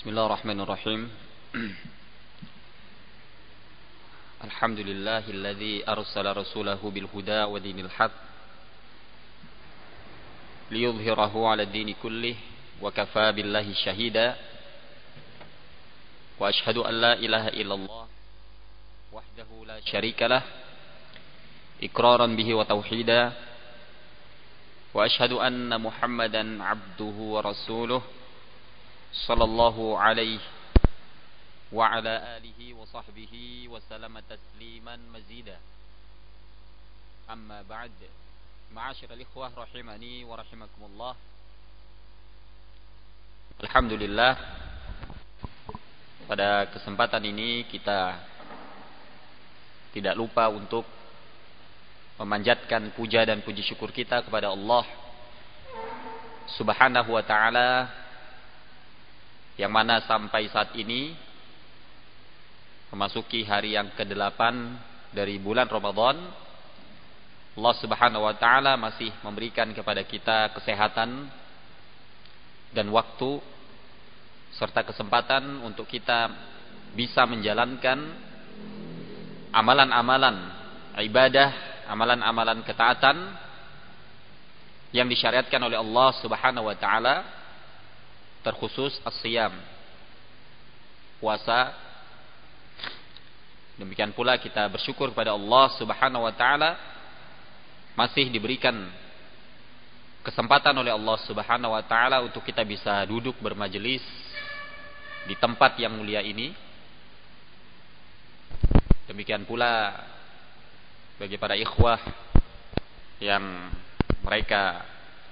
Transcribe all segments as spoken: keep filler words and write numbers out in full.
Bismillahirrahmanirrahim. Alhamdulillahilladzi arsala rasulahu bil huda wa dinil haq liyudhhirahu 'ala dini kullih wa kafaa billahi shahida. Wa asyhadu an la ilaha illallah wahdahu la syarikalah iqraran bihi wa tauhida. Wa asyhadu anna Muhammadan 'abduhu wa rasuluh sallallahu alaihi wa ala alihi wa sahbihi wa sallama tasliman mazida. Amma ba'd. Ma'asyiral ikhwah rahimani wa rahimakumullah. Alhamdulillah, pada kesempatan ini kita tidak lupa untuk memanjatkan puja dan puji syukur kita kepada Allah Subhanahu wa ta'ala, yang mana sampai saat ini memasuki hari yang kedelapan dari bulan Ramadan, Allah Subhanahu wa ta'ala masih memberikan kepada kita kesehatan dan waktu serta kesempatan untuk kita bisa menjalankan amalan-amalan ibadah, amalan-amalan ketaatan yang disyariatkan oleh Allah Subhanahu wa ta'ala, terkhusus as-siyam, puasa. Demikian pula kita bersyukur kepada Allah Subhanahu wa ta'ala masih diberikan kesempatan oleh Allah Subhanahu wa ta'ala untuk kita bisa duduk bermajelis di tempat yang mulia ini. Demikian pula bagi para ikhwah yang mereka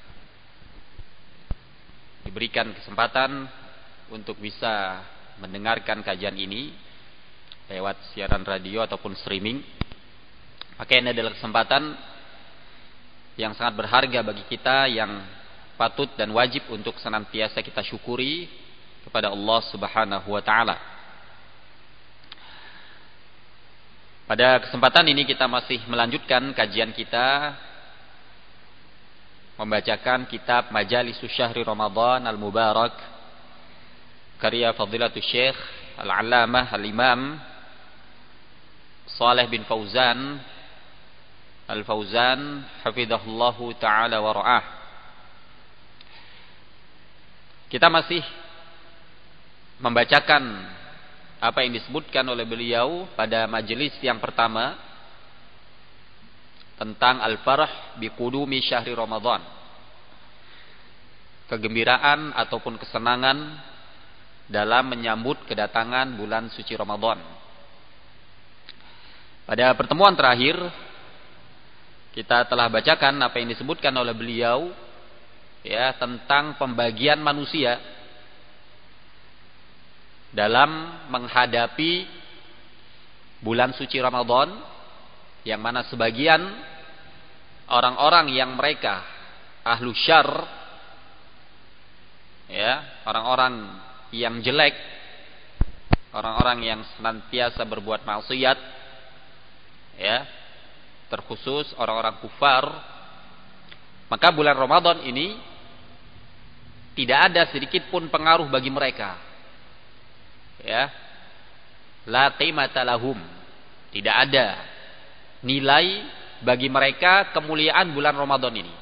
diberikan kesempatan untuk bisa mendengarkan kajian ini lewat siaran radio ataupun streaming. Maka ini adalah kesempatan yang sangat berharga bagi kita, yang patut dan wajib untuk senantiasa kita syukuri kepada Allah Subhanahu wa ta'ala. Pada kesempatan ini kita masih melanjutkan kajian kita, membacakan kitab Majalisus Syahri Ramadan Al-Mubarak karya Fadilatul Syekh Al-Allamah Al-Imam Saleh bin Fauzan Al-Fauzan hafizahullahu ta'ala wa ra'ah. Kita masih membacakan apa yang disebutkan oleh beliau pada majelis yang pertama tentang al-farah bi qudumi syahri Ramadan, kegembiraan ataupun kesenangan dalam menyambut kedatangan bulan suci Ramadan. Pada pertemuan terakhir kita telah bacakan apa yang disebutkan oleh beliau, ya, tentang pembagian manusia dalam menghadapi bulan suci Ramadan, yang mana sebagian orang-orang yang mereka ahlu syar, ya, orang-orang yang jelek, orang-orang yang senantiasa berbuat maksiat, ya, terkhusus orang-orang kufar, maka bulan Ramadan ini tidak ada sedikit pun pengaruh bagi mereka, ya, la qimata lahum, tidak ada nilai bagi mereka kemuliaan bulan Ramadan ini.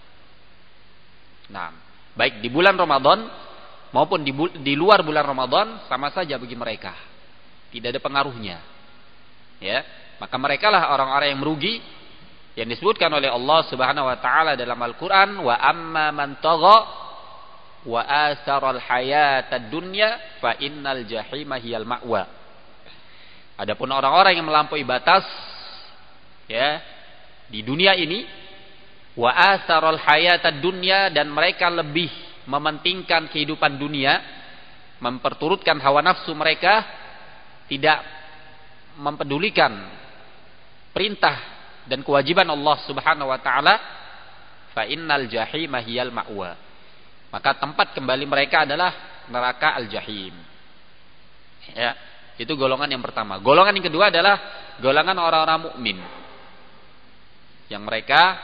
Nah, baik di bulan Ramadan maupun di, di luar bulan Ramadan sama saja bagi mereka, tidak ada pengaruhnya, ya. Maka mereka lah orang-orang yang merugi, yang disebutkan oleh Allah Subhanahu wa ta'ala dalam Al-Quran, wa amma man tagha wa asaral hayatad dunya fa innal jahima hiyal ma'wa. Adapun orang-orang yang melampaui batas, ya, di dunia ini, wa asaral hayatad dunya, dan mereka lebih mementingkan kehidupan dunia, memperturutkan hawa nafsu mereka, tidak mempedulikan perintah dan kewajiban Allah Subhanahu wa ta'ala, fa innal jahima hiyal ma'wa, maka tempat kembali mereka adalah neraka al-jahim. Ya, itu golongan yang pertama. Golongan yang kedua adalah golongan orang-orang mukmin, yang mereka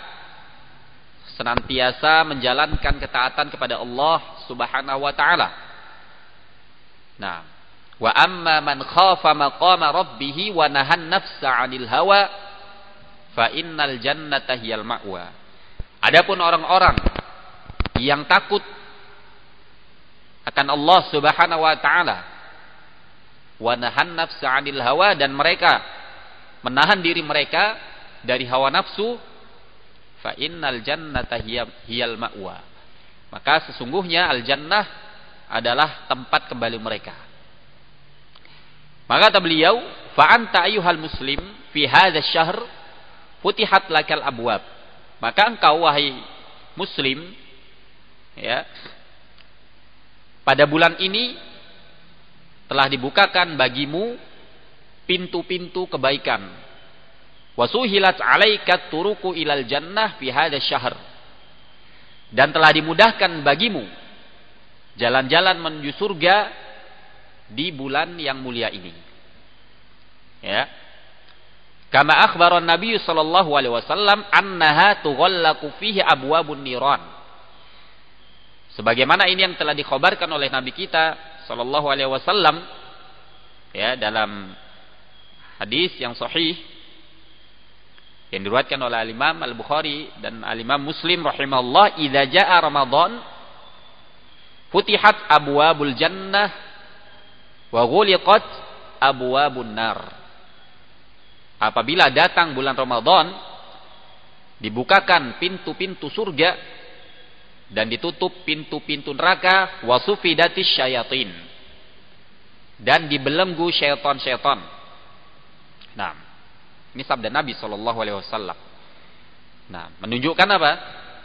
senantiasa menjalankan ketaatan kepada Allah Subhanahu wa ta'ala, Nah, wa amma man khafa maqama rabbih wa nahan nafsa 'anil hawa fa innal jannata hiyal ma'wa. Adapun orang-orang yang takut akan Allah Subhanahu wa taala wa nahan nafsa 'anil hawa, dan mereka menahan diri mereka dari hawa nafsu, fa innal jannata hiyal ma'wa, maka sesungguhnya al-jannah adalah tempat kembali mereka. Maka kata beliau, fa anta ayyuhal muslim fi hadzal syahr futihat lakal abwab. Maka engkau wahai muslim, ya, pada bulan ini telah dibukakan bagimu pintu-pintu kebaikan. Wasuhilat 'alaika turuqu ilal jannah fi hadzal syahr. Dan telah dimudahkan bagimu jalan-jalan menuju surga di bulan yang mulia ini. Ya. Kama akhbaran Nabi sallallahu alaihi wasallam annaha tughallaqu fihi abwabun niran. Sebagaimana ini yang telah dikhabarkan oleh Nabi kita sallallahu alaihi wasallam, ya, dalam hadis yang sahih yang diriwayatkan oleh Al-Imam Al-Bukhari dan Al-Imam Muslim rahimahullah, idza jaa Ramadan futihat abwabul jannah wa ghuliqat abwabun nar. Apabila datang bulan Ramadan, dibukakan pintu-pintu surga dan ditutup pintu-pintu neraka, wasufidatis syayatin, dan dibelenggu syaitan-syaitan. Nah, ini sabda Nabi sallallahu alaihi wasallam. Nah, menunjukkan apa?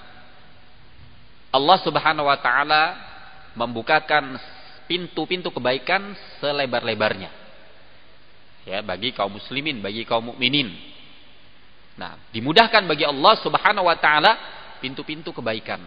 Allah Subhanahu wa taala membukakan pintu-pintu kebaikan selebar-lebarnya, ya, bagi kaum muslimin, bagi kaum mukminin. Nah, dimudahkan bagi Allah Subhanahu wa taala pintu-pintu kebaikan.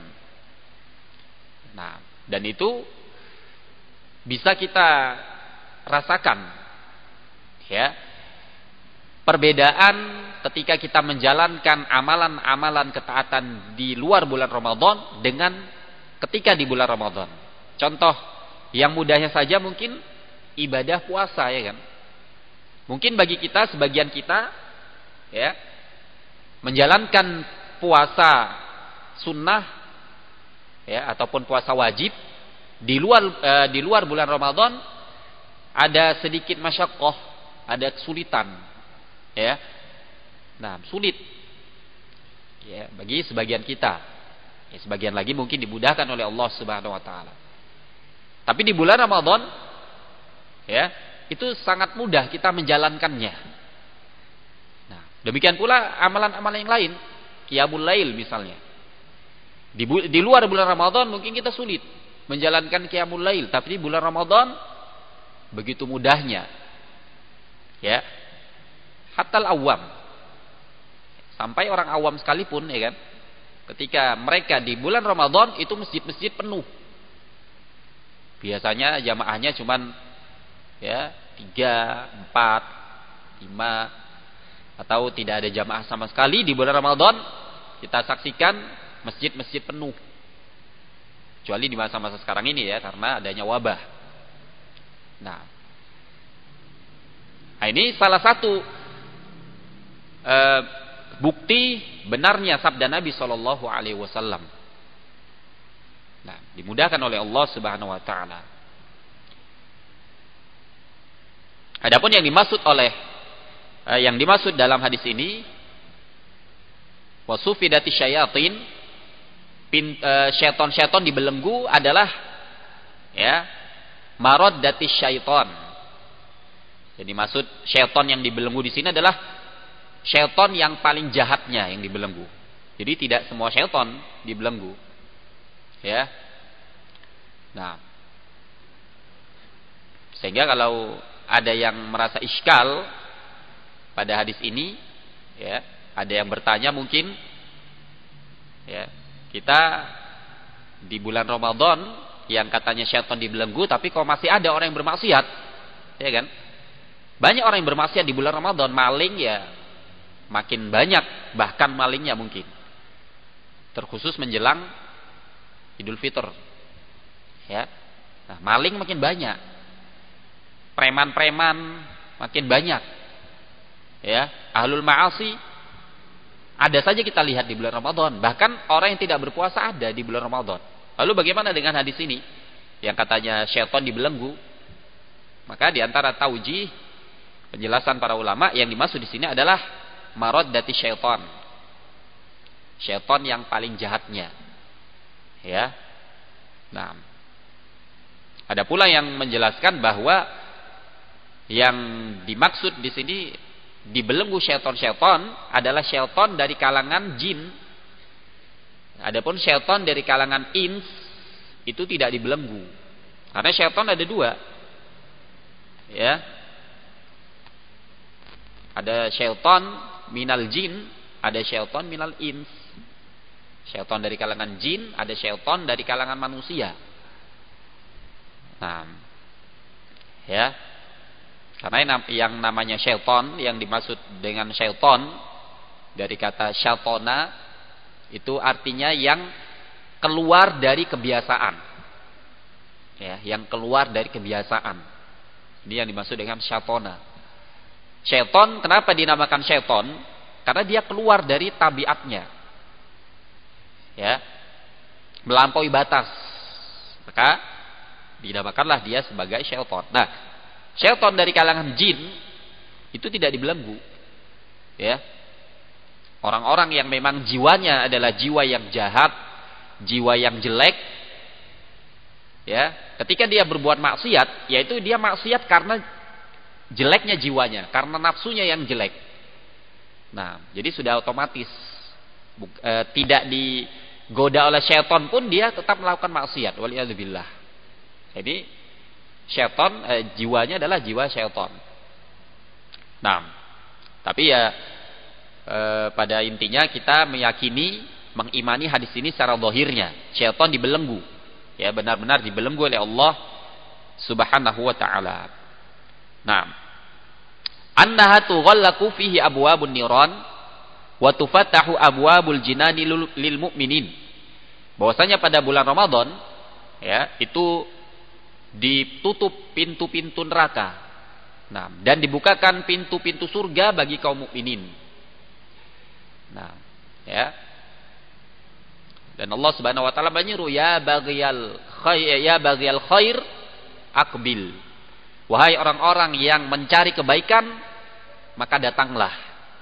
Nah, dan itu bisa kita rasakan, ya, perbedaan ketika kita menjalankan amalan-amalan ketaatan di luar bulan Ramadan dengan ketika di bulan Ramadan. Contoh yang mudahnya saja mungkin ibadah puasa, ya kan? Mungkin bagi kita, sebagian kita, ya, menjalankan puasa sunnah, ya, ataupun puasa wajib di luar e, di luar bulan Ramadan ada sedikit masyaqqah, ada kesulitan, ya. Nah, sulit, ya, bagi sebagian kita. Ya, sebagian lagi mungkin dimudahkan oleh Allah Subhanahu wa taala. Tapi di bulan Ramadan, ya, itu sangat mudah kita menjalankannya. Nah, demikian pula amalan-amalan yang lain, qiyamul lail misalnya. Di, di luar bulan Ramadan mungkin kita sulit menjalankan qiyamul lail, tapi di bulan Ramadan begitu mudahnya. Ya. Hatta al-awam. Sampai orang awam sekalipun, ya kan, ketika mereka di bulan Ramadan itu masjid-masjid penuh. Biasanya jamaahnya cuman, ya, tiga, empat, lima, atau tidak ada jamaah sama sekali. Di bulan Ramadan kita saksikan masjid-masjid penuh, kecuali di masa-masa sekarang ini, ya, karena adanya wabah. Nah, nah ini salah satu e, bukti benarnya sabda Nabi Shallallahu Alaihi Wasallam. Nah, dimudahkan oleh Allah Subhanahu Wa Taala. Adapun yang dimaksud oleh eh, yang dimaksud dalam hadis ini, wasufidati syayatin, eh, syaiton-syaiton dibelenggu adalah, ya, maraddatis syaiton. Jadi maksud syaiton yang dibelenggu di sini adalah syaiton yang paling jahatnya yang dibelenggu. Jadi tidak semua syaiton dibelenggu, ya. Nah, sehingga kalau ada yang merasa iskal pada hadis ini, ya, ada yang bertanya mungkin, ya, kita di bulan Ramadan yang katanya syaitan dibelenggu, tapi kok masih ada orang yang bermaksiat, ya kan? Banyak orang yang bermaksiat di bulan Ramadan, maling ya makin banyak, bahkan malingnya mungkin terkhusus menjelang Idul Fitr, ya. Nah, maling makin banyak. preman-preman makin banyak. Ya, ahlul ma'asi ada saja kita lihat di bulan Ramadan. Bahkan orang yang tidak berpuasa ada di bulan Ramadan. Lalu bagaimana dengan hadis ini yang katanya syaitan dibelenggu? Maka di antara taujih penjelasan para ulama yang dimaksud di sini adalah maraddati syaitan. Syaitan yang paling jahatnya. Ya. Nah, ada pula yang menjelaskan bahwa yang dimaksud di sini dibelenggu syaitan-syaitan adalah syaitan dari kalangan jin. Adapun syaitan dari kalangan ins itu tidak dibelenggu. Karena syaitan ada dua. Ya. Ada syaitan minal jin, ada syaitan minal ins. Syaitan dari kalangan jin, ada syaitan dari kalangan manusia. Nah, ya. Karena yang namanya syaitan, yang dimaksud dengan syaitan dari kata syaitona itu artinya yang keluar dari kebiasaan. Ya, yang keluar dari kebiasaan. Ini yang dimaksud dengan syaitona. Syaitan kenapa dinamakan syaitan? Karena dia keluar dari tabiatnya. Ya. Melampaui batas. Maka dinamakanlah dia sebagai syaitan. Nah, syaitan dari kalangan jin itu tidak dibelenggu. Ya. Orang-orang yang memang jiwanya adalah jiwa yang jahat, jiwa yang jelek, ya, ketika dia berbuat maksiat, yaitu dia maksiat karena jeleknya jiwanya, karena nafsunya yang jelek. Nah, jadi sudah otomatis e, tidak digoda oleh syaitan pun dia tetap melakukan maksiat. Waliyadzubillah. Jadi syaitan e, jiwanya adalah jiwa syaitan. Nah, tapi ya e, pada intinya kita meyakini, mengimani hadis ini secara zahirnya. Syaitan dibelenggu. Ya, benar-benar dibelenggu oleh Allah Subhanahu wa taala. Nah, annaha tughallaqu fihi abwabun niran wa tufattahu abwabul jinani lil mu'minin. Bahwasanya pada bulan Ramadan ya, itu ditutup pintu-pintu neraka. Nah, dan dibukakan pintu-pintu surga bagi kaum mukminin. Nah, ya. Dan Allah Subhanahu wa taala menyuruh ya baghiyal khair ya baghiyal khair aqbil. Wahai orang-orang yang mencari kebaikan, maka datanglah.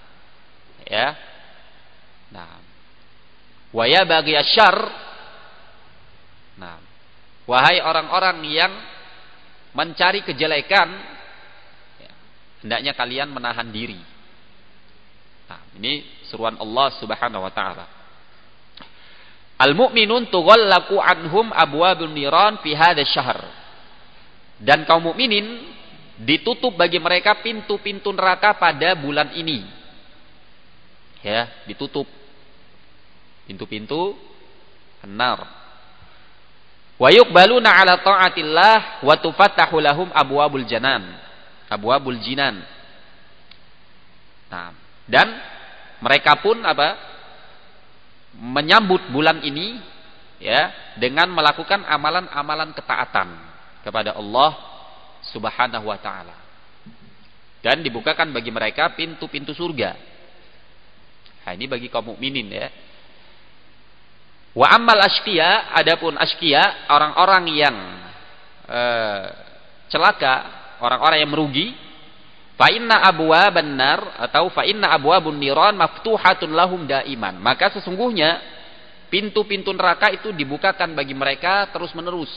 Ya. Nah. Wa ya baghiyasy syarr. Nah. Wahai orang-orang yang mencari kejelekan, ya, hendaknya kalian menahan diri. Nah, ini seruan Allah Subhanahu wa taala. Al-mu'minun tughallaqu anhum abwabun niran fi hadzal syahr. Dan kaum mukminin ditutup bagi mereka pintu-pintu neraka pada bulan ini. Ya, ditutup pintu-pintu nar. Wa yuqbaluna 'ala ta'atillah wa tufattahu lahum abwabul janan. Abwabul jinan. Nah, dan mereka pun apa? Menyambut bulan ini ya dengan melakukan amalan-amalan ketaatan kepada Allah Subhanahu wa taala. Dan dibukakan bagi mereka pintu-pintu surga. Nah, ini bagi kaum mukminin ya. Wa ammal asqiya, adapun asqiya, orang-orang yang eh, celaka, orang-orang yang merugi, fa inna abwaban nar atau fa inna abwabun niran maftuhatun lahum daiman. Maka sesungguhnya pintu-pintu neraka itu dibukakan bagi mereka terus-menerus.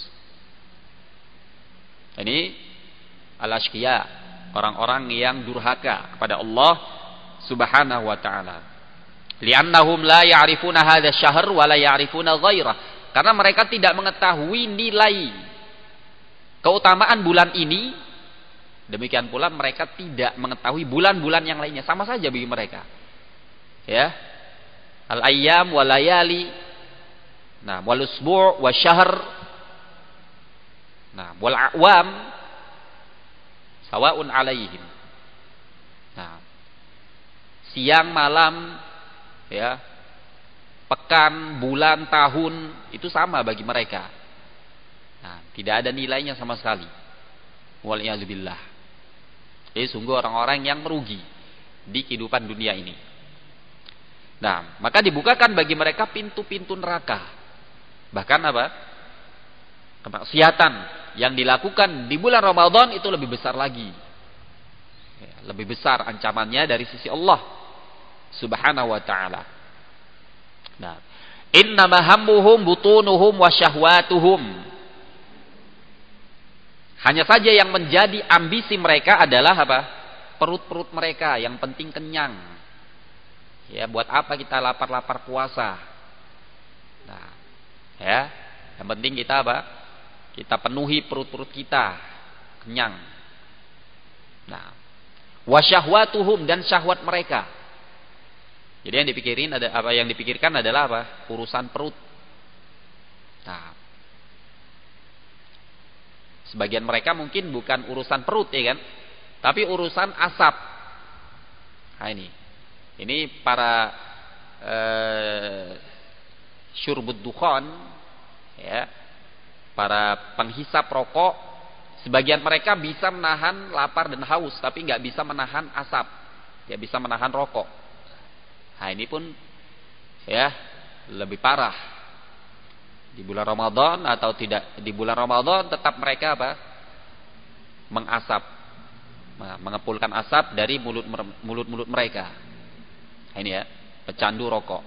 Ini al-asqiya, orang-orang yang durhaka kepada Allah Subhanahu wa taala. Li'annahum la ya'rifuna hadzal syahr wa la ya'rifuna ghairah. Karena mereka tidak mengetahui nilai keutamaan bulan ini. Demikian pula mereka tidak mengetahui bulan-bulan yang lainnya, sama saja bagi mereka. Ya. Al-ayyam wal layali. Nah, wal usbu' wasyahr. Nah, wal a'wam sawaun alaihim. Nah, siang malam ya, pekan, bulan, tahun itu sama bagi mereka. Nah, tidak ada nilainya sama sekali. Waliyadzubillah. Jadi sungguh orang-orang yang merugi di kehidupan dunia ini. Nah, maka dibukakan bagi mereka pintu-pintu neraka. Bahkan apa? Kemaksiatan yang dilakukan di bulan Ramadan itu lebih besar lagi. Ya, lebih besar ancamannya dari sisi Allah Subhanahu wa taala. Nah, innama hammuhum butunuhum wa syahwatuhum. Hanya saja yang menjadi ambisi mereka adalah apa? Perut-perut mereka yang penting kenyang. Ya, buat apa kita lapar-lapar puasa? Nah, ya, yang penting kita apa? Kita penuhi perut-perut kita kenyang. Nah, wasyahwatuhum dan syahwat mereka. Jadi yang dipikirin ada apa yang dipikirkan adalah apa? Urusan perut. Nah, sebagian mereka mungkin bukan urusan perut ya kan, tapi urusan asap. Nah ini, ini para eh, syurbud dukhan, ya, para penghisap rokok. Sebagian mereka bisa menahan lapar dan haus, tapi nggak bisa menahan asap, nggak bisa menahan rokok. Nah ini pun ya lebih parah. Di bulan Ramadan atau tidak di bulan Ramadan tetap mereka apa? Mengasap, mengepulkan asap dari mulut mulut-mulut mereka. Nah, ini ya, pecandu rokok.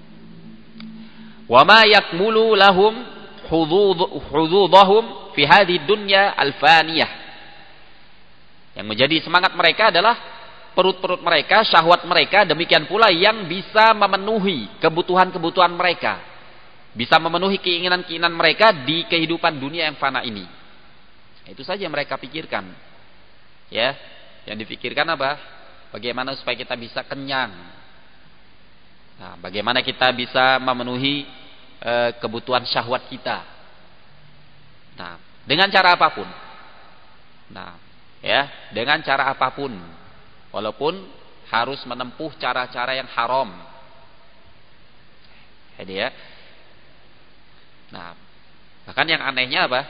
Wa ma yakmulu lahum hududahum fi hadhihi dunya al-faniyah. Yang menjadi semangat mereka adalah perut-perut mereka, syahwat mereka, demikian pula yang bisa memenuhi kebutuhan-kebutuhan mereka, bisa memenuhi keinginan-keinginan mereka di kehidupan dunia yang fana ini. Itu saja yang mereka pikirkan. Ya, yang dipikirkan apa? Bagaimana supaya kita bisa kenyang. Nah, bagaimana kita bisa memenuhi e, kebutuhan syahwat kita. Nah, dengan cara apapun. Nah, ya, dengan cara apapun. Walaupun harus menempuh cara-cara yang haram. Jadi ya. Nah, bahkan yang anehnya apa?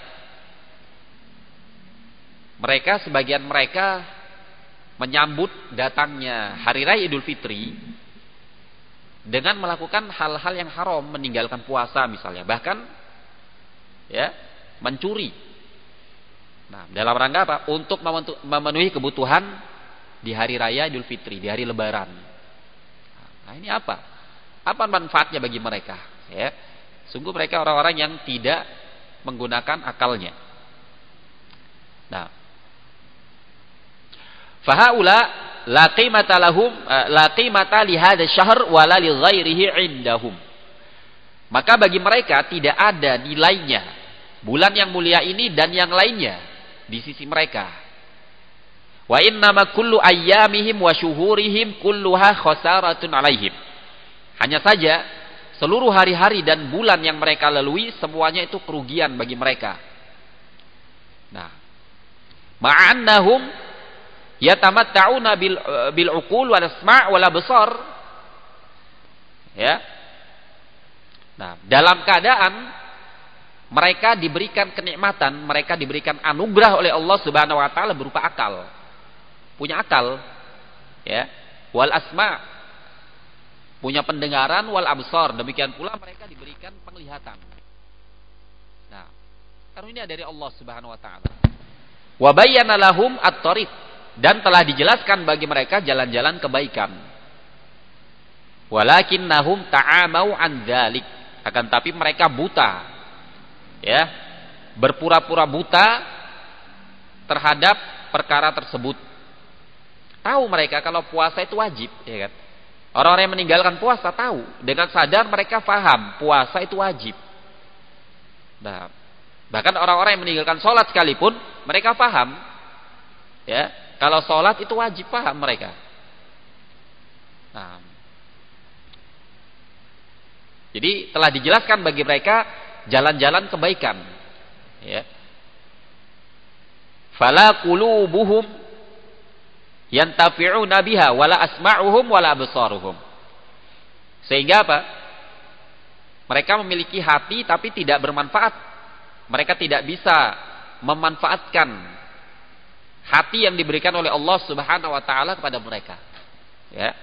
Mereka, sebagian mereka menyambut datangnya Hari Raya Idul Fitri dengan melakukan hal-hal yang haram, meninggalkan puasa misalnya, bahkan ya, mencuri. Nah, dalam rangka apa? Untuk memenuhi kebutuhan di Hari Raya Idul Fitri, di hari Lebaran. Nah, ini apa? Apa manfaatnya bagi mereka? Ya, sungguh mereka orang-orang yang tidak menggunakan akalnya. Nah, fahaula la qimata lahum la qimata li hadzal syahr wala li ghairihi indahum. Maka bagi mereka tidak ada nilainya bulan yang mulia ini dan yang lainnya di sisi mereka. Wa innama kullu ayyamihim wa syuhurihim kulluha khasaratun alaihim. Hanya saja seluruh hari-hari dan bulan yang mereka lalui semuanya itu kerugian bagi mereka. Nah, ma'annahum yatamatta'una bil bil uqul wal asma' wal absar. Ya. Nah, dalam keadaan mereka diberikan kenikmatan, mereka diberikan anugerah oleh Allah Subhanahu wa taala berupa akal. Punya akal, ya, wal asma, punya pendengaran, wal absar, demikian pula mereka diberikan penglihatan. Nah, karena ini dari Allah Subhanahu wa taala. Wa bayyana lahum at-thariq, dan telah dijelaskan bagi mereka jalan-jalan kebaikan. Walakinnahum ta'amau an dzalik, akan tapi mereka buta. Ya, berpura-pura buta terhadap perkara tersebut. Tahu mereka kalau puasa itu wajib, ya kan? Orang-orang yang meninggalkan puasa tahu, dengan sadar mereka paham puasa itu wajib. Nah, bahkan orang-orang yang meninggalkan sholat sekalipun mereka paham, ya, kalau sholat itu wajib, paham mereka. Nah, jadi telah dijelaskan bagi mereka jalan-jalan kebaikan. Ya. Fala qulubuhum yantafi'una biha wala asma'uhum wala absaruhum. Sehingga apa? Mereka memiliki hati tapi tidak bermanfaat. Mereka tidak bisa memanfaatkan hati yang diberikan oleh Allah Subhanahu wa taala kepada mereka. Ya.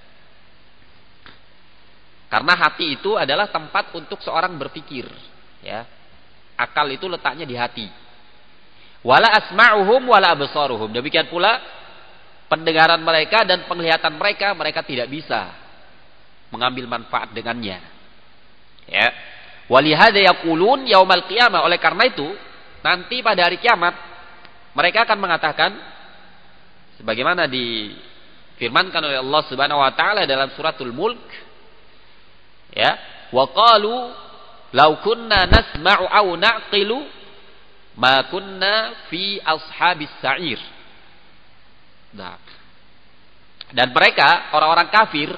Karena hati itu adalah tempat untuk seorang berpikir, ya. Akal itu letaknya di hati. Wala asma'uhum wala absaruhum. Demikian pula pendengaran mereka dan penglihatan mereka, mereka tidak bisa mengambil manfaat dengannya. Ya. Walihada yaqulun yaumal qiyamah. Oleh karena itu, nanti pada hari kiamat mereka akan mengatakan sebagaimana difirmankan oleh Allah Subhanahu wa taala dalam suratul Mulk, ya, wa qalu law kunna nasma'u aw na'qilu ma kunna fi ashabis sa'ir. Nah, dan mereka orang-orang kafir,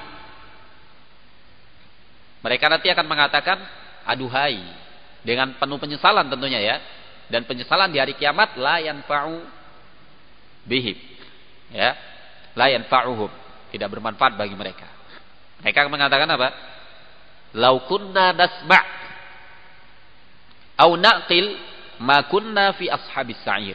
mereka nanti akan mengatakan aduhai, dengan penuh penyesalan tentunya, ya, dan penyesalan di hari kiamat, la yanfa'u bihim, ya, la yanfa'uhum, tidak bermanfaat bagi mereka. Mereka akan mengatakan apa? Lau kunna nasma' au naqil ma kunna fi ashabis sa'ir.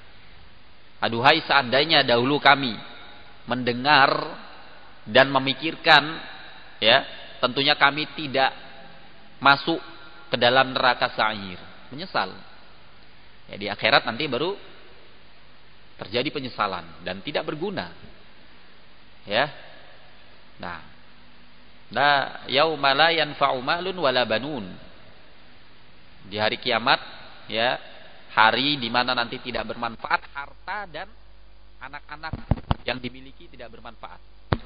Aduhai, seandainya dahulu kami mendengar dan memikirkan, ya, tentunya kami tidak masuk ke dalam neraka sa'ir. Menyesal. Ya, di akhirat nanti baru terjadi penyesalan dan tidak berguna. Ya. Nah, la yauma la yanfa'u malun wala banun. Di hari kiamat, ya, hari di mana nanti tidak bermanfaat harta dan anak-anak yang dimiliki tidak bermanfaat.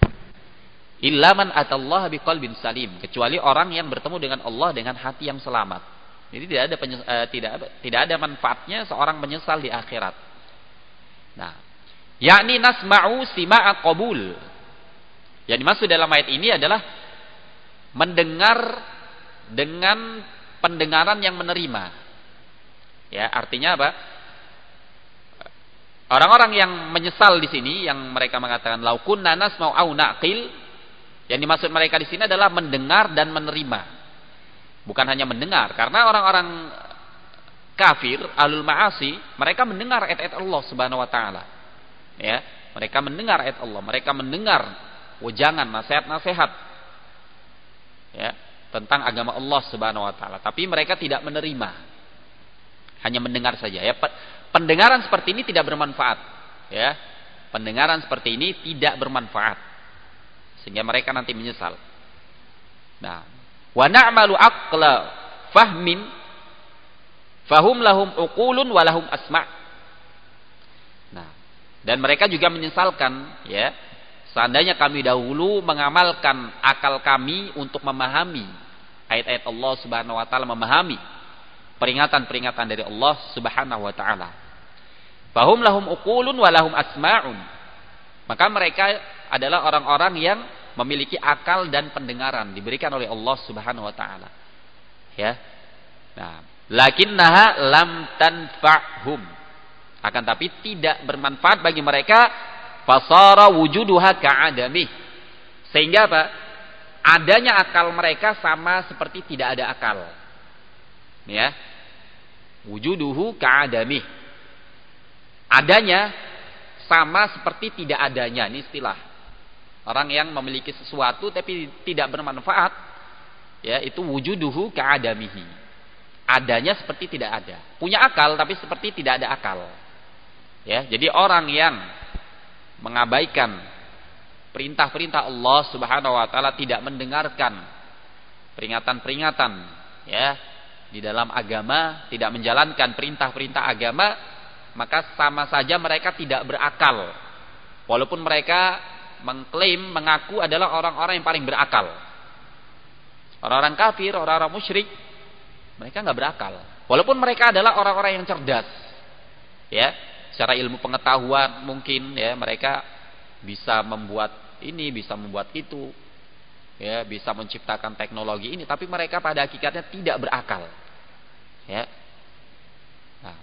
Illa man atallaha biqalbin salim, kecuali orang yang bertemu dengan Allah dengan hati yang selamat. Jadi tidak ada penyes- uh, tidak tidak ada manfaatnya seorang menyesal di akhirat. Nah, yakni nasma'u sima'a qabul. Yang dimaksud dalam ayat ini adalah mendengar dengan pendengaran yang menerima. Ya, artinya apa? Orang-orang yang menyesal di sini, yang mereka mengatakan lau kunna nasma'u au naqil, yang dimaksud mereka di sini adalah mendengar dan menerima. Bukan hanya mendengar, karena orang-orang kafir, ahlul ma'asi, mereka mendengar ayat-ayat Allah Subhanahu wa taala. Ya, mereka mendengar ayat Allah, mereka mendengar wejangan, nasihat-nasihat, ya, tentang agama Allah Subhanahu wa taala, tapi mereka tidak menerima. Hanya mendengar saja, ya. Pendengaran seperti ini tidak bermanfaat, ya. Pendengaran seperti ini tidak bermanfaat, sehingga mereka nanti menyesal. Nah, wa na'malu aqla fahmin fahum lahum uqulun wa lahum asma'. Nah, dan mereka juga menyesalkan, ya, seandainya kami dahulu mengamalkan akal kami untuk memahami ayat-ayat Allah Subhanahu wa taala, memahami peringatan-peringatan dari Allah Subhanahu wa taala. Fahum lahum uqulun wa lahum asma'un. Maka mereka adalah orang-orang yang memiliki akal dan pendengaran diberikan oleh Allah Subhanahu wa taala. Ya. Nah, lakinnaha lam tanfa'hum. Akan tapi tidak bermanfaat bagi mereka, fasara wujuduha ka'adami. Sehingga apa? Adanya akal mereka sama seperti tidak ada akal. Ya. Wujuduhu ka'adami. Adanya sama seperti tidak adanya. Ini istilah orang yang memiliki sesuatu tapi tidak bermanfaat, ya, itu wujuduhu ka'adamihi. Adanya seperti tidak ada. Punya akal tapi seperti tidak ada akal. Ya, jadi orang yang mengabaikan perintah-perintah Allah Subhanahu wa taala, tidak mendengarkan peringatan-peringatan, ya, di dalam agama, tidak menjalankan perintah-perintah agama, maka sama saja mereka tidak berakal. Walaupun mereka mengklaim, mengaku adalah orang-orang yang paling berakal. Orang-orang kafir, orang-orang musyrik, mereka nggak berakal. Walaupun mereka adalah orang-orang yang cerdas, ya, secara ilmu pengetahuan mungkin, ya, mereka bisa membuat ini, bisa membuat itu, ya, bisa menciptakan teknologi ini, tapi mereka pada hakikatnya tidak berakal. Ya. Nah,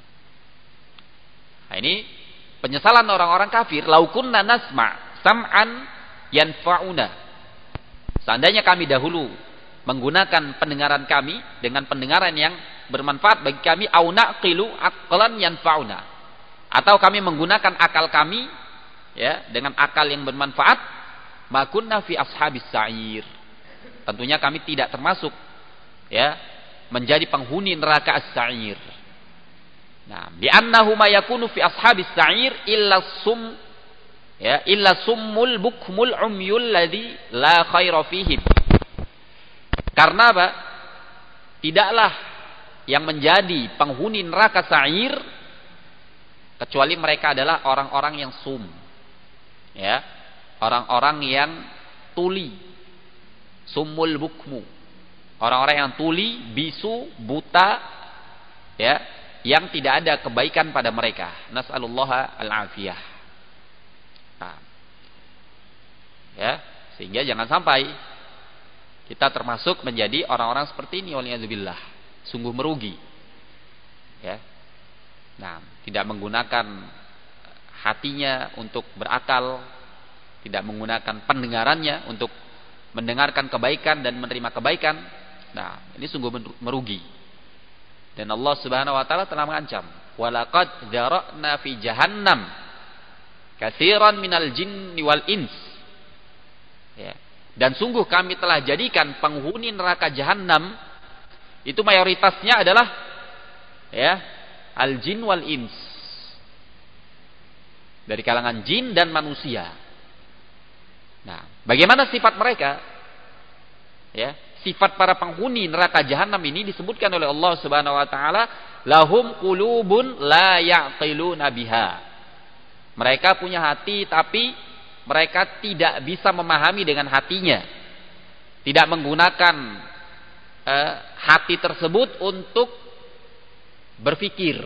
nah ini penyesalan orang-orang kafir. Lau kunna nasma' sam'an yanfa'una. Seandainya kami dahulu menggunakan pendengaran kami dengan pendengaran yang bermanfaat bagi kami, au naqilu aqlan yanfa'una, atau kami menggunakan akal kami, ya, dengan akal yang bermanfaat, makunna fi ashabis sa'ir. Tentunya kami tidak termasuk, ya, menjadi penghuni neraka as-sa'ir. Nah, bi'annahu ma yakunu fi ashabis sa'ir illa sum, ya, illa summul bukmul umyul ladzi la khaira fihim. Karena apa? Tidaklah yang menjadi penghuni neraka sa'ir kecuali mereka adalah orang-orang yang sum, ya, orang-orang yang tuli, summul bukmu, orang-orang yang tuli, bisu, buta, ya, yang tidak ada kebaikan pada mereka. Nas'alullaha al-afiyah. Nah, ya, sehingga jangan sampai kita termasuk menjadi orang-orang seperti ini, waliyadzubillah. Sungguh merugi. Ya. Nah, tidak menggunakan hatinya untuk berakal, tidak menggunakan pendengarannya untuk mendengarkan kebaikan dan menerima kebaikan. Nah, ini sungguh merugi. Dan Allah Subhanahu wa taala telah mengancam, "Walaqad dzara'na fi jahannam katsiran minal jinni wal ins." Ya. Dan sungguh kami telah jadikan penghuni neraka jahanam itu mayoritasnya adalah, ya, al-jin wal ins. Dari kalangan jin dan manusia. Nah, bagaimana sifat mereka? Ya, sifat para penghuni neraka jahanam ini disebutkan oleh Allah Subhanahu wa taala, lahum qulubun la ya'qiluna biha. Mereka punya hati tapi mereka tidak bisa memahami dengan hatinya. Tidak menggunakan eh, hati tersebut untuk berpikir.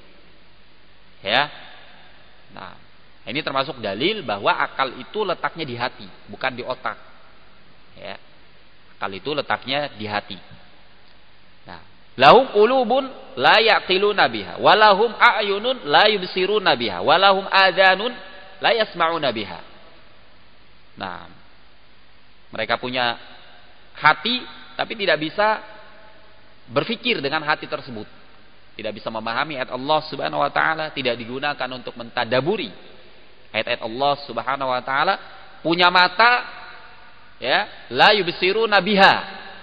Ya. Nah, ini termasuk dalil bahwa akal itu letaknya di hati, bukan di otak. Ya. Akal itu letaknya di hati. Nah, lahum qulubun la yaqiluna biha, walahum a'yunun la yubsiruna biha, walahum adhanun la yasma'una biha. Nah, mereka punya hati tapi tidak bisa berpikir dengan hati tersebut. Tidak bisa memahami ayat Allah Subhanahu wa taala, tidak digunakan untuk mentadaburi ayat-ayat Allah Subhanahu wa taala. Punya mata, ya, la yubsiruna biha.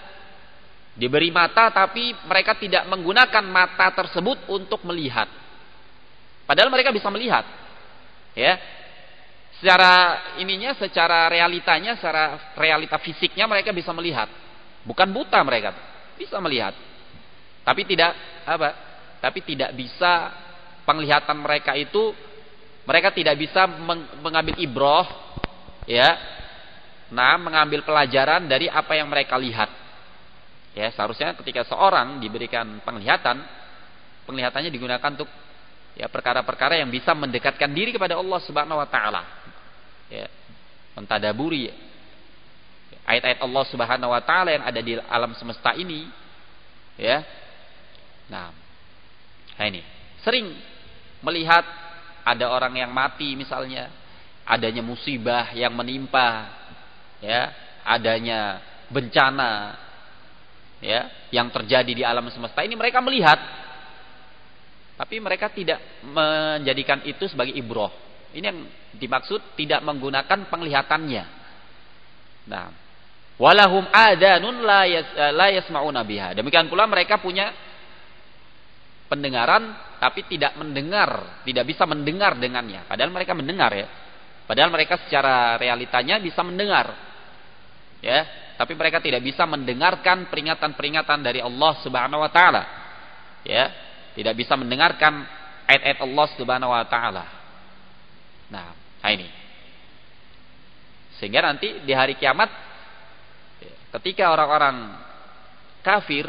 Diberi mata tapi mereka tidak menggunakan mata tersebut untuk melihat. Padahal mereka bisa melihat. Ya. Secara ininya, secara realitanya, secara realita fisiknya mereka bisa melihat. Bukan buta mereka, bisa melihat. Tapi tidak apa? Tapi tidak bisa, penglihatan mereka itu, mereka tidak bisa mengambil ibroh, ya. Nah, mengambil pelajaran dari apa yang mereka lihat. Ya, seharusnya ketika seorang diberikan penglihatan, penglihatannya digunakan untuk, ya, perkara-perkara yang bisa mendekatkan diri kepada Allah Subhanahu wa taala. Ya, mentadaburi ayat-ayat Allah Subhanahu wa taala yang ada di alam semesta ini, ya. Nah, nah ini sering melihat ada orang yang mati misalnya, adanya musibah yang menimpa, ya, adanya bencana, ya, yang terjadi di alam semesta ini, mereka melihat, tapi mereka tidak menjadikan itu sebagai ibroh. Ini yang dimaksud tidak menggunakan penglihatannya. Nah, walahum adhanun la yas, la yasma'una biha. Demikian pula mereka punya pendengaran tapi tidak mendengar, tidak bisa mendengar dengannya. Padahal mereka mendengar, ya. Padahal mereka secara realitanya bisa mendengar. Ya, tapi mereka tidak bisa mendengarkan peringatan-peringatan dari Allah Subhanahu wa taala. Ya, tidak bisa mendengarkan ayat-ayat Allah Subhanahu wa taala. Nah, ini. Sehingga nanti di hari kiamat, ketika orang-orang kafir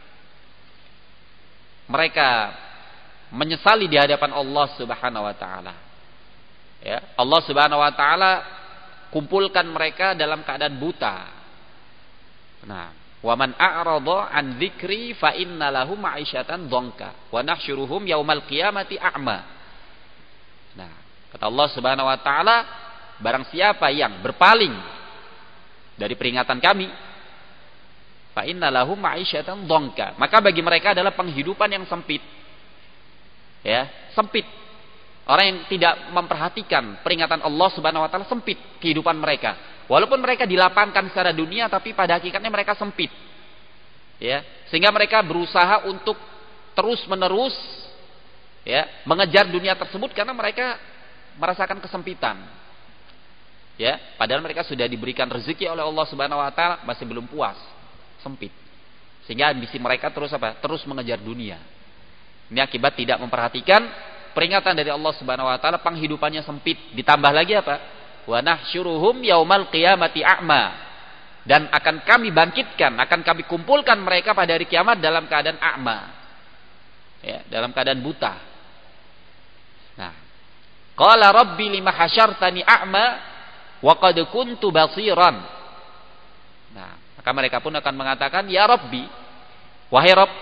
mereka menyesali di hadapan Allah Subhanahu wa taala. Ya, Allah Subhanahu wa taala kumpulkan mereka dalam keadaan buta. Nah, wa man a'rada an dzikri fa inna lahu ma'isyatan dhanka wa nahsyuruhum yaumal qiyamati a'ma. Nah, kata Allah Subhanahu wa taala, barang siapa yang berpaling dari peringatan kami, fa inna lahum ma'isyatan dhanka, maka bagi mereka adalah penghidupan yang sempit. Ya, sempit. Orang yang tidak memperhatikan peringatan Allah Subhanahu wa taala, sempit kehidupan mereka. Walaupun mereka dilapangkan secara dunia, tapi pada hakikatnya mereka sempit. Ya, sehingga mereka berusaha untuk terus-menerus ya, mengejar dunia tersebut karena mereka merasakan kesempitan. Ya, padahal mereka sudah diberikan rezeki oleh Allah Subhanahu wa taala, masih belum puas, sempit. Sehingga ambisi mereka terus apa? Terus mengejar dunia. Ini akibat tidak memperhatikan peringatan dari Allah Subhanahu wa taala, penghidupannya sempit. Ditambah lagi apa? Wa nahsyuruhum yaumal qiyamati a'ma. Dan akan kami bangkitkan, akan kami kumpulkan mereka pada hari kiamat dalam keadaan a'ma. Ya, dalam keadaan buta. Nah, qala rabbi lima hasyartani a'ma wa qad kuntu basiran. Nah, maka mereka pun akan mengatakan, ya Rabbi, wahai Rabb,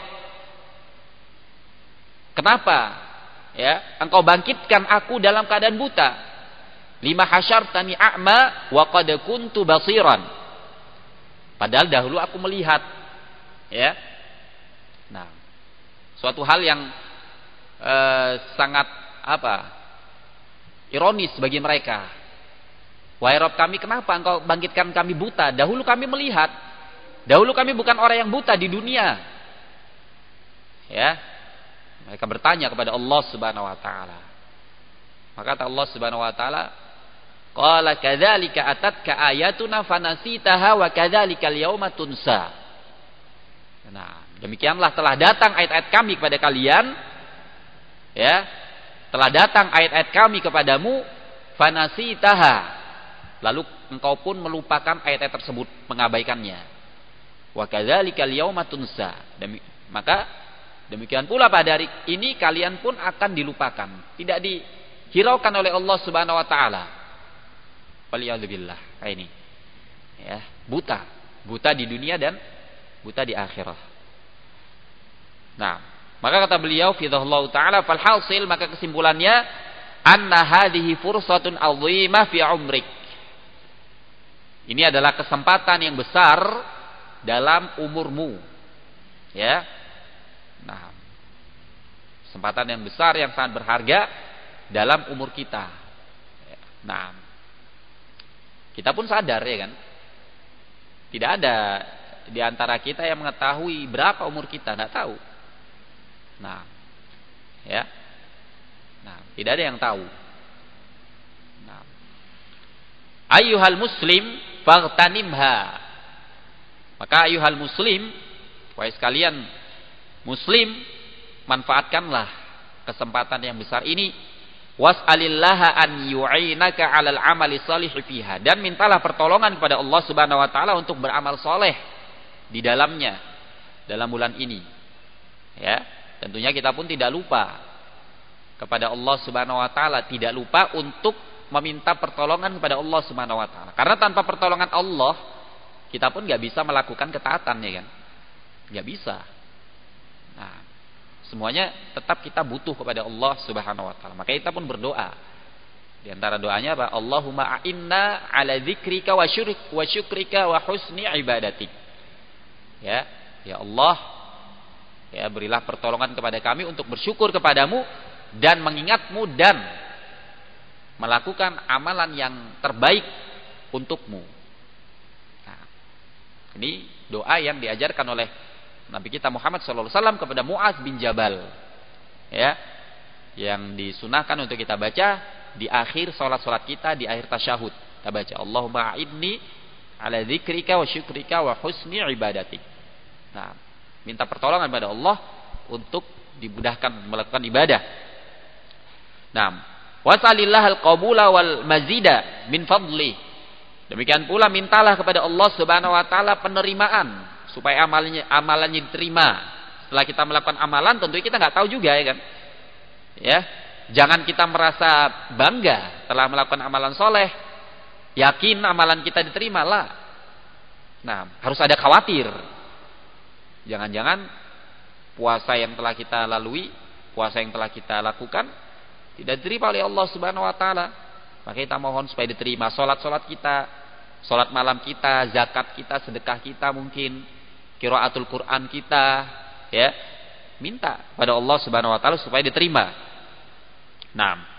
kenapa ya engkau bangkitkan aku dalam keadaan buta? Lima hasyartani a'ma wa qad kuntu basiran. Padahal dahulu aku melihat. Ya. Nah, suatu hal yang eh, sangat apa? Ironis bagi mereka. Wahai Rabb kami, kenapa engkau bangkitkan kami buta? Dahulu kami melihat. Dahulu kami bukan orang yang buta di dunia. Ya. Mereka bertanya kepada Allah Subhanahu wa taala. Maka kata Allah Subhanahu wa taala, qala kadzalika atatka ayatuna fanasitaha wa kadzalikal yauma tunsa. Nah, demikianlah telah datang ayat-ayat kami kepada kalian, ya. Telah datang ayat-ayat kami kepadamu, fanasitaha. Lalu engkau pun melupakan ayat-ayat tersebut, mengabaikannya. Wa kadzalikal yauma tunsa. Maka demikian pula pada hari ini kalian pun akan dilupakan, tidak dihiraukan oleh Allah Subhanahu wa taala. Waliyadzubillah. Kayak ini. Ya, buta. Buta di dunia dan buta di akhirat. Nah, maka kata beliau fidhahullahu taala, fal hasil, maka kesimpulannya, anna hadhihi fursatun 'azimah fi 'umrik. Ini adalah kesempatan yang besar dalam umurmu. Ya. Nah, kesempatan yang besar yang sangat berharga dalam umur kita. Nah, kita pun sadar ya kan, tidak ada di antara kita yang mengetahui berapa umur kita, tidak tahu. Nah, ya, nah, tidak ada yang tahu. Nah, ayyuhal muslim faghtanimha. Maka ayyuhal muslim, wahai sekalian Muslim, manfaatkanlah kesempatan yang besar ini. Was'alillaha an yu'inaka 'alal 'amali shalih fiha, dan mintalah pertolongan kepada Allah Subhanahu wa taala untuk beramal soleh di dalamnya dalam bulan ini. Ya, tentunya kita pun tidak lupa kepada Allah Subhanahu wa taala, tidak lupa untuk meminta pertolongan kepada Allah Subhanahu wa taala. Karena tanpa pertolongan Allah, kita pun enggak bisa melakukan ketaatan, ya kan? Enggak bisa. Nah, semuanya tetap kita butuh kepada Allah Subhanahu wa taala. Maka kita pun berdoa. Di antara doanya apa? Allahumma a'inna 'ala dzikrika wa syurik wa syukrika wa husni ibadatik. Ya, ya Allah, ya berilah pertolongan kepada kami untuk bersyukur kepadamu dan mengingatmu dan melakukan amalan yang terbaik untukmu. Nah, ini doa yang diajarkan oleh Nabi kita Muhammad shallallahu alaihi wasallam kepada Mu'adz bin Jabal, ya, yang disunahkan untuk kita baca di akhir sholat-sholat kita, di akhir tasyahud. Kita baca Allahumma a'idni 'ala dzikrika wa syukrika wa husni ibadatik. Nah, minta pertolongan kepada Allah untuk dimudahkan melakukan ibadah. Nah, wasalillahal qabula wal mazida min fadli. Demikian pula mintalah kepada Allah Subhanahu wa taala penerimaan supaya amalnya amalannya diterima. Setelah kita melakukan amalan, tentunya kita nggak tahu juga, ya kan? Ya, jangan kita merasa bangga telah melakukan amalan soleh, yakin amalan kita diterima lah. Nah, harus ada khawatir. Jangan-jangan puasa yang telah kita lalui, puasa yang telah kita lakukan tidak diterima oleh Allah Subhanahu wa taala. Maka kita mohon supaya diterima salat-salat kita, salat malam kita, zakat kita, sedekah kita, mungkin qiraatul Quran kita, ya. Minta pada Allah Subhanahu wa taala supaya diterima. Nah,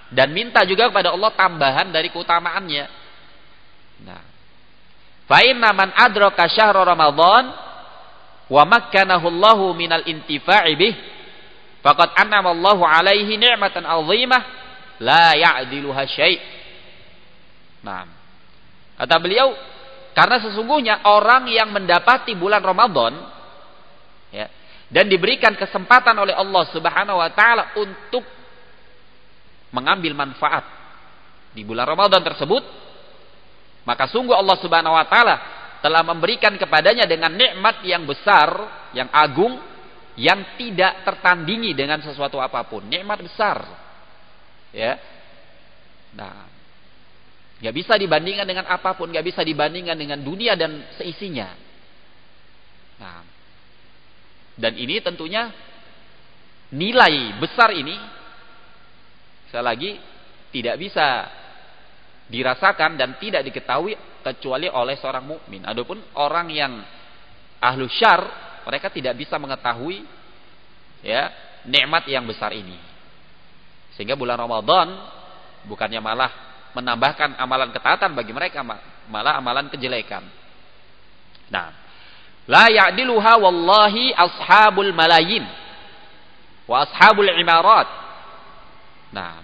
dan minta juga kepada Allah tambahan dari keutamaannya. Nah, fa inna man adraka syahra Ramadan wa makkanahu Allahu minal intifa'i bih faqad an'ama Allahu alaihi ni'matan 'azimah la ya'diluha syai'. Nah, kata beliau, karena sesungguhnya orang yang mendapati bulan Ramadan ya, dan diberikan kesempatan oleh Allah Subhanahu wa taala untuk mengambil manfaat di bulan Ramadan tersebut, maka sungguh Allah Subhanahu wa taala telah memberikan kepadanya dengan nikmat yang besar, yang agung, yang tidak tertandingi dengan sesuatu apapun. Nikmat besar. Ya. Nah, enggak bisa dibandingkan dengan apapun, enggak bisa dibandingkan dengan dunia dan seisinya. Nah, dan ini tentunya nilai besar ini sekali lagi tidak bisa dirasakan dan tidak diketahui kecuali oleh seorang mukmin. Adapun orang yang ahlu syar, mereka tidak bisa mengetahui ya nikmat yang besar ini. Sehingga bulan Ramadan bukannya malah menambahkan amalan ketaatan bagi mereka, malah amalan kejelekan. Nah, la ya'diluha wallahi ashabul malayin wa ashabul imarat. Nah,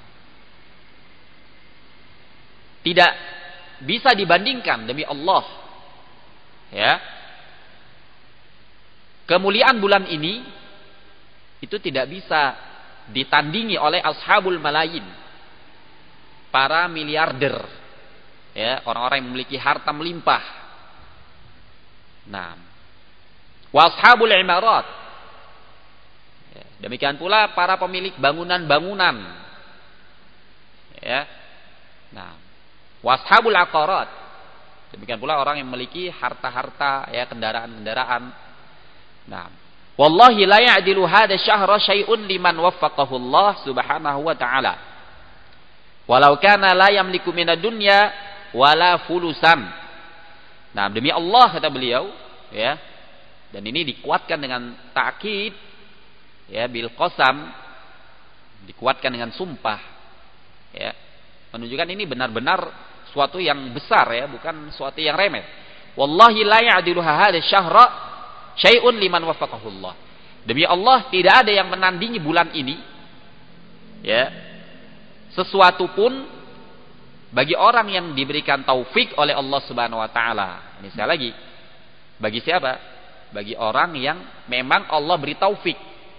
tidak bisa dibandingkan demi Allah ya, kemuliaan bulan ini itu tidak bisa ditandingi oleh ashabul malayin, para miliarder ya, orang-orang yang memiliki harta melimpah. Nah, wa ashabul imarat ya, demikian pula para pemilik bangunan-bangunan ya. Nah, washabul aqarat, demikian pula orang yang memiliki harta-harta ya, kendaraan-kendaraan. Nah, wallahi la ya'dilu hadha syahra syai'un liman waffaqahu Allah Subhanahu wa ta'ala. Walau kana la yamliku minad dunya wala fulusan. Nah, demi Allah kata beliau ya. Dan ini dikuatkan dengan ta'kid ya, bil qasam, dikuatkan dengan sumpah ya. Menunjukkan ini benar-benar suatu yang besar ya, bukan suatu yang remeh. Wallahi la ya'dilu hadha syahra syai'un liman waffaqahu Allah. Demi Allah tidak ada yang menandingi bulan ini ya, sesuatu pun bagi orang yang diberikan taufik oleh Allah Subhanahu wa taala. Ini sekali lagi, bagi siapa? Bagi orang yang memang Allah beri taufik.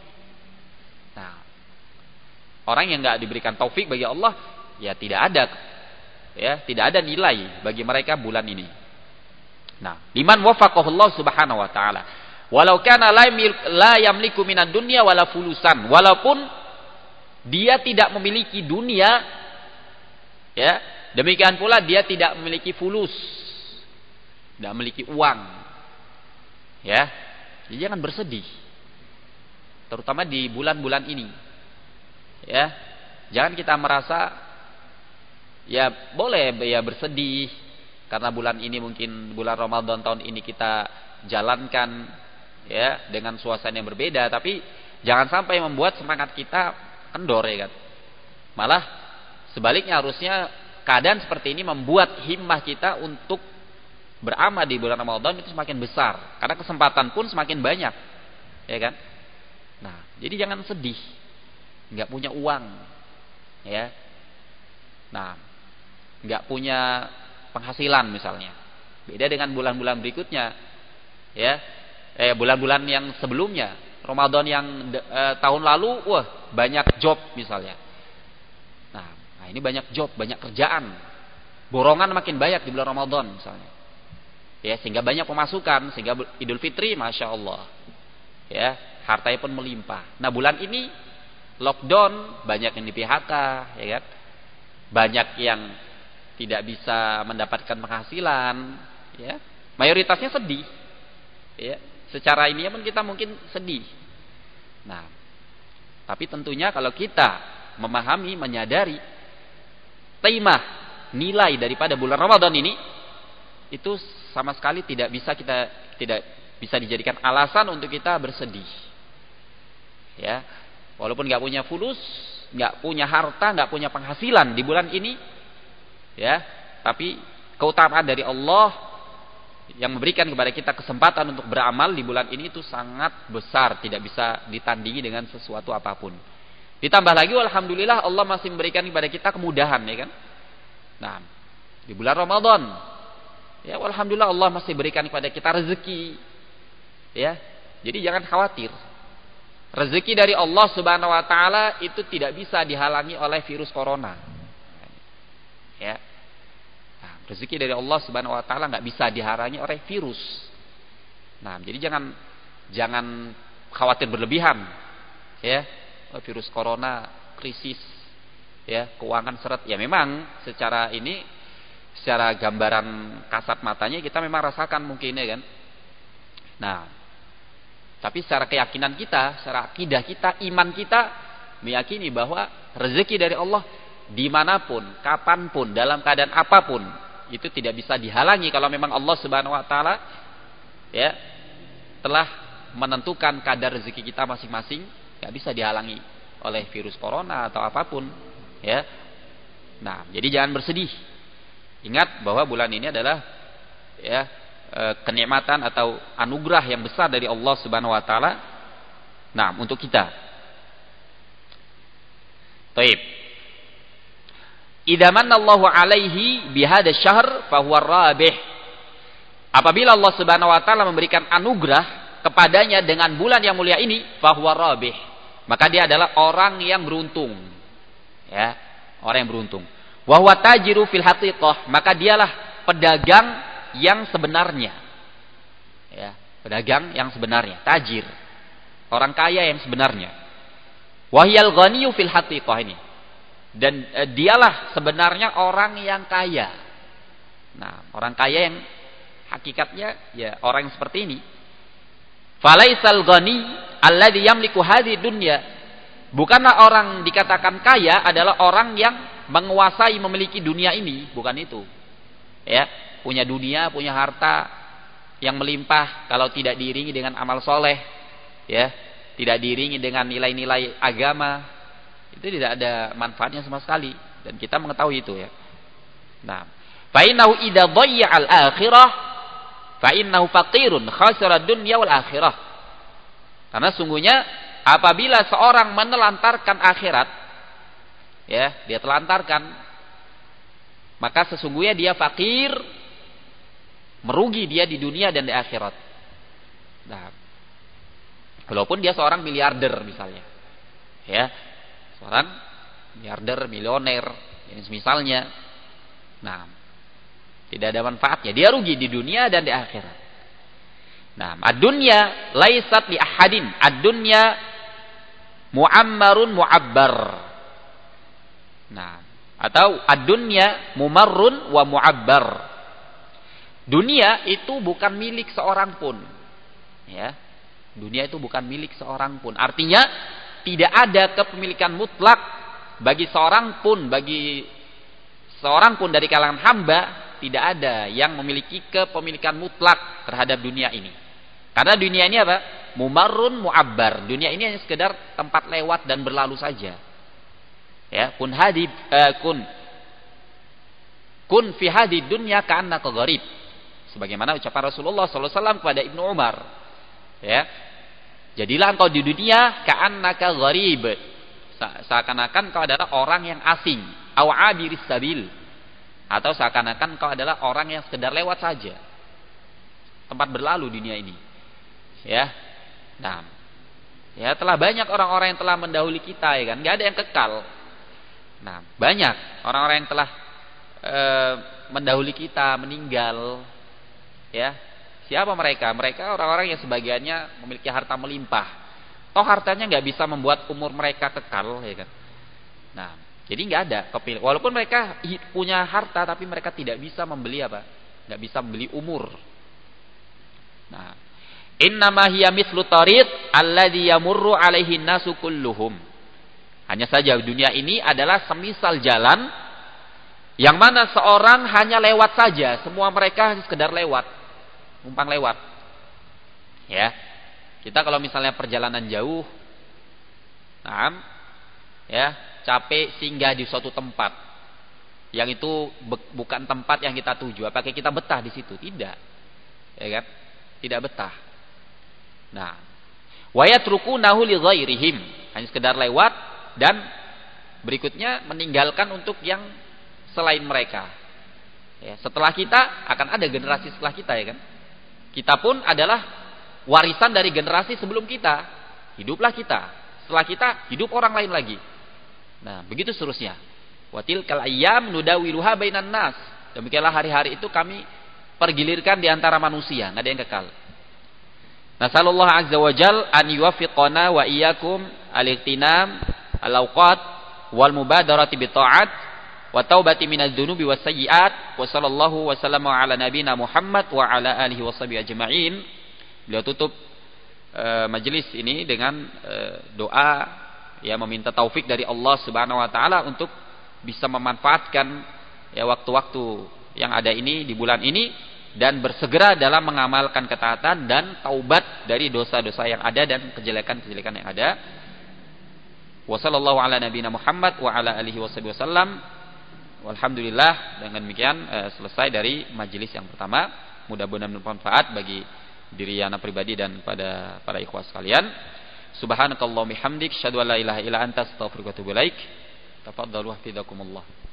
Nah, orang yang enggak diberikan taufik bagi Allah, ya tidak ada ya, tidak ada nilai bagi mereka bulan ini. Nah, liman wafaqahu Allah Subhanahu wa taala. Walau kana la yamliku minad dunya wala fulusan, walaupun dia tidak memiliki dunia ya, demikian pula dia tidak memiliki fulus, tidak memiliki uang. Ya. Jadi jangan bersedih. Terutama di bulan-bulan ini. Ya. Jangan kita merasa ya boleh ya bersedih karena bulan ini, mungkin bulan Ramadan tahun ini kita jalankan ya dengan suasana yang berbeda, tapi jangan sampai membuat semangat kita kendor ya kan. Malah sebaliknya, harusnya keadaan seperti ini membuat himmah kita untuk beramal di bulan Ramadan itu semakin besar, karena kesempatan pun semakin banyak ya kan. Nah, jadi jangan sedih nggak punya uang ya. Nah, nggak punya penghasilan misalnya, beda dengan bulan-bulan berikutnya ya, eh bulan-bulan yang sebelumnya, Ramadan yang eh, tahun lalu, wah banyak job misalnya. Nah, nah ini banyak job, banyak kerjaan, borongan makin banyak di bulan Ramadan misalnya ya, sehingga banyak pemasukan, sehingga Idul Fitri masya Allah ya, hartanya pun melimpah. Nah, bulan ini lockdown, banyak yang di P H K ya kan, banyak yang tidak bisa mendapatkan penghasilan ya, mayoritasnya sedih ya, secara ini pun kita mungkin sedih. Nah, tapi tentunya kalau kita memahami, menyadari timah nilai daripada bulan Ramadan ini, itu sama sekali tidak bisa kita tidak bisa dijadikan alasan untuk kita bersedih ya. Walaupun nggak punya fulus nggak punya harta, nggak punya penghasilan di bulan ini, ya, tapi keutamaan dari Allah yang memberikan kepada kita kesempatan untuk beramal di bulan ini itu sangat besar, tidak bisa ditandingi dengan sesuatu apapun. Ditambah lagi, alhamdulillah Allah masih memberikan kepada kita kemudahan, ya kan? Nah, di bulan Ramadan, ya, alhamdulillah Allah masih berikan kepada kita rezeki, ya. Jadi jangan khawatir. Rezeki dari Allah Subhanahu wa taala itu tidak bisa dihalangi oleh virus corona. Ya. Nah, rezeki dari Allah Subhanahu wa taala enggak bisa dihalangi oleh virus. Nah, jadi jangan jangan khawatir berlebihan. Ya. Virus corona, krisis, ya, keuangan seret. Ya memang secara ini secara gambaran kasat matanya kita memang rasakan mungkin, ya kan. Nah, tapi secara keyakinan kita, secara akidah kita, iman kita meyakini bahwa rezeki dari Allah dimanapun, kapanpun, dalam keadaan apapun itu tidak bisa dihalangi kalau memang Allah Subhanahu Wa Taala, ya, telah menentukan kadar rezeki kita masing-masing, nggak bisa dihalangi oleh virus corona atau apapun, ya. Nah, jadi jangan bersedih. Ingat bahwa bulan ini adalah, ya, kenikmatan atau anugerah yang besar dari Allah Subhanahu wa taala. Nah, untuk kita. Baik. Idza manallahu alaihi bihadza syahr fa huwa rabih. Apabila Allah Subhanahu wa taala memberikan anugerah kepadanya dengan bulan yang mulia ini, fa huwa rabih, maka dia adalah orang yang beruntung. Ya, orang yang beruntung. Wa huwa tajiru fil haqiqah, maka dialah pedagang yang sebenarnya, ya, pedagang yang sebenarnya, tajir, orang kaya yang sebenarnya. Wahyal ghaniyyu fil haqiqah ini, dan e, dialah sebenarnya orang yang kaya. Nah, orang kaya yang hakikatnya, ya, orang yang seperti ini. Falaisal ghani alladhi yamliku hadhihi dunya, bukanlah orang dikatakan kaya adalah orang yang menguasai, memiliki dunia ini, bukan itu, ya. Punya dunia, punya harta yang melimpah kalau tidak diiringi dengan amal soleh, ya, tidak diiringi dengan nilai-nilai agama, itu tidak ada manfaatnya sama sekali, dan kita mengetahui itu, ya. Nah, fa innahu idza dhayya al-akhirah fa innahu faqirun khasira dunya wal akhirah. Karena sungguhnya apabila seorang menelantarkan akhirat, ya, dia telantarkan, maka sesungguhnya dia fakir, merugi dia di dunia dan di akhirat. Nah, walaupun dia seorang miliarder misalnya, ya, seorang miliarder, milioner, yang misalnya, nah, tidak ada manfaatnya, dia rugi di dunia dan di akhirat. Nah, ad-dunya laisat li ahadin, ad-dunya muammarun mu'abbar. Nah, atau ad-dunya mumarrun wa mu'abbar. Dunia itu bukan milik seorang pun, ya. Dunia itu bukan milik seorang pun. Artinya tidak ada kepemilikan mutlak bagi seorang pun, bagi seorang pun dari kalangan hamba, tidak ada yang memiliki kepemilikan mutlak terhadap dunia ini. Karena dunia ini apa? Mumarrun mu'abbar. Dunia ini hanya sekedar tempat lewat dan berlalu saja. Ya, kun hadi uh, kun kun fi hadi dunya ka'annaka gharib. Sebagaimana ucapan Rasulullah sallallahu alaihi wasallam kepada Ibnu Umar, ya, jadilah engkau di dunia ka'annaka gharib, seakan-akan kau adalah orang yang asing, aw abiris sabil, atau seakan-akan kau adalah orang yang sekedar lewat saja, tempat berlalu dunia ini, ya. Nah, ya, telah banyak orang-orang yang telah mendahului kita, ya kan, nggak ada yang kekal. Nah, banyak orang-orang yang telah e, mendahului kita meninggal. Ya, siapa mereka? Mereka orang-orang yang sebagiannya memiliki harta melimpah. Toh hartanya nggak bisa membuat umur mereka kekal, ya kan? Nah, jadi nggak ada kepilih. Walaupun mereka punya harta, tapi mereka tidak bisa membeli apa? Nggak bisa membeli umur. Nah, innama hiya mithlu tariq alladhi yamurru alaihi nasu kulluhum. Hanya saja dunia ini adalah semisal jalan yang mana seorang hanya lewat saja, semua mereka hanya sekedar lewat, numpang lewat. Ya, kita kalau misalnya perjalanan jauh, nah, ya, capek singgah di suatu tempat yang itu bukan tempat yang kita tuju, apakah kita betah di situ? Tidak. Ya kan? Tidak betah. Nah, wa yatrukunahu li ghairihim, hanya sekedar lewat dan berikutnya meninggalkan untuk yang selain mereka. Ya, setelah kita akan ada generasi setelah kita, ya kan? Kita pun adalah warisan dari generasi sebelum kita. Hiduplah kita. Setelah kita hidup orang lain lagi. Nah, begitu seterusnya. Wa tilkal ayyam nudawiluha bainan nas. Demikianlah hari-hari itu kami pergilirkan di antara manusia, enggak ada yang kekal. Nasallallahu azza wa jal an yuwaffiqana wa iyyakum al-ightinam al-awqat wal mubadarati bi ta'at wa taubati minadz dzunubi was sayyi'at. Wa sallallahu wasallama ala nabina Muhammad wa ala alihi washabihi ajma'in. Beliau tutup uh, majelis ini dengan uh, doa, ya, meminta taufik dari Allah Subhanahu wa taala untuk bisa memanfaatkan ya waktu-waktu yang ada ini di bulan ini dan bersegera dalam mengamalkan ketaatan dan taubat dari dosa-dosa yang ada dan kejelekan-kejelekan yang ada. Wa sallallahu ala nabiyina Muhammad wa ala alihi wasallam. Walhamdulillah, dengan demikian eh, selesai dari majelis yang pertama. Mudah-mudahan bermanfaat bagi diri ana pribadi dan pada para ikhwah sekalian. Subhanakallahumma hamdik, syadu an la ilaha illa anta, astaghfiruka wa atubu ilaik. Tafaddalu hafizakumullah.